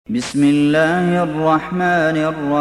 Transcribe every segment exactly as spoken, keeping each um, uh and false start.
بسم الله الرحمن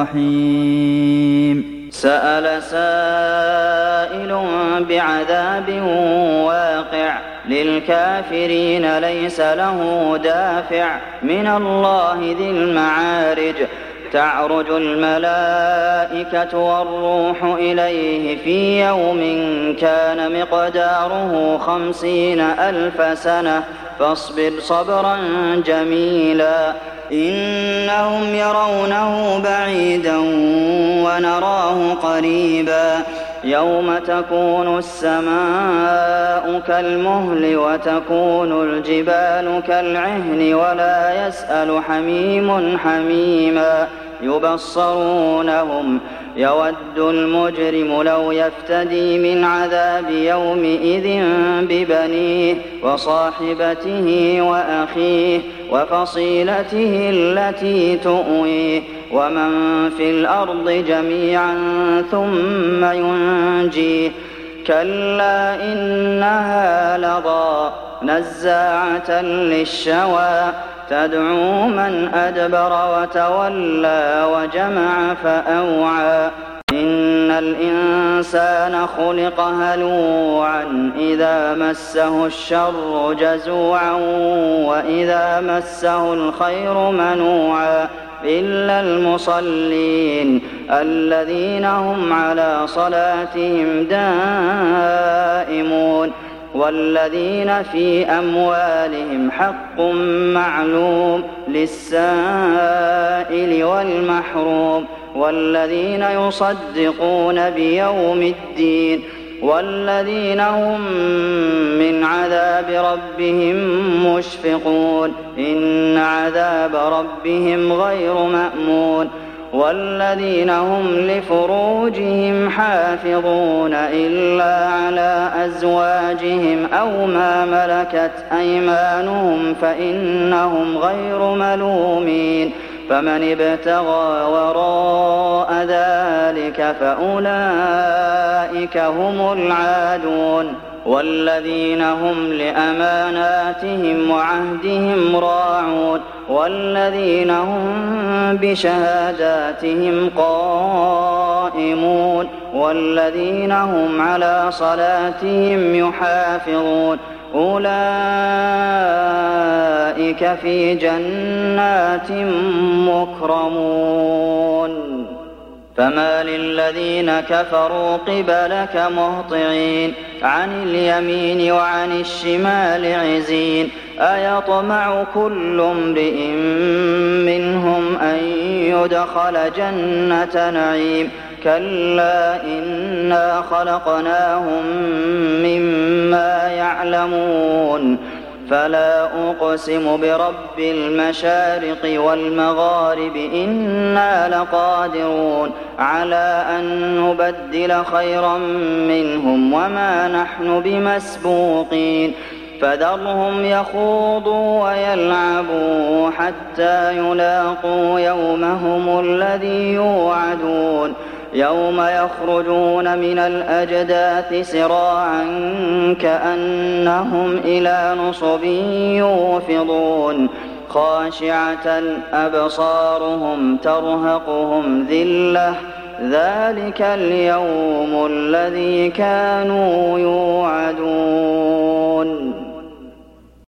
الرحيم سأل سائل بعذاب واقع للكافرين ليس له دافع من الله ذي المعارج تعرج الملائكة والروح إليه في يوم كان مقداره خمسين ألف سنة فاصبر صبرا جميلا إنهم يرونه بعيدا ونراه قريبا يوم تكون السماء كالمهل وتكون الجبال كالعهن ولا يسأل حميم حميما يبصرونهم يود المجرم لو يفتدي من عذاب يومئذ ببنيه وصاحبته وأخيه وفصيلته التي تؤويه ومن في الأرض جميعا ثم ينجيه كلا إنها لظى نزاعة للشوى تدعو من أدبر وتولى وجمع فأوعى إن الإنسان خلق هلوعا إذا مسه الشر جزوعا وإذا مسه الخير منوعا إلا المصلين الذين هم على صلاتهم دائمون والذين في أموالهم حق معلوم للسائل والمحروم والذين يصدقون بيوم الدين والذين هم من عذاب ربهم مشفقون إن عذاب ربهم غير مأمون والذين هم لفروجهم حافظون إلا على أزواجهم أو ما ملكت أيمانهم فإنهم غير ملومين فمن ابتغى وراء ذلك فأولئك هم العادون والذين هم لأماناتهم وعهدهم راعون والذين هم بشهاداتهم قائمون والذين هم على صلاتهم يحافظون أولئك في جنات مكرمون فما للذين كفروا قبلك مهطعين عن اليمين وعن الشمال عزين أيطمع كل امرئ منهم أن يدخل جنة نعيم كلا إنا خلقناهم مما يعلمون فلا أقسم برب المشارق والمغارب إنا لقادرون على أن نبدل خيرا منهم وما نحن بمسبوقين فذرهم يخوضوا ويلعبوا حتى يلاقوا يومهم الذي يوعدون يوم يخرجون من الأجداث سراعا كأنهم إلى نصب يوفضون خاشعة أبصارهم ترهقهم ذلة ذلك اليوم الذي كانوا يوعدون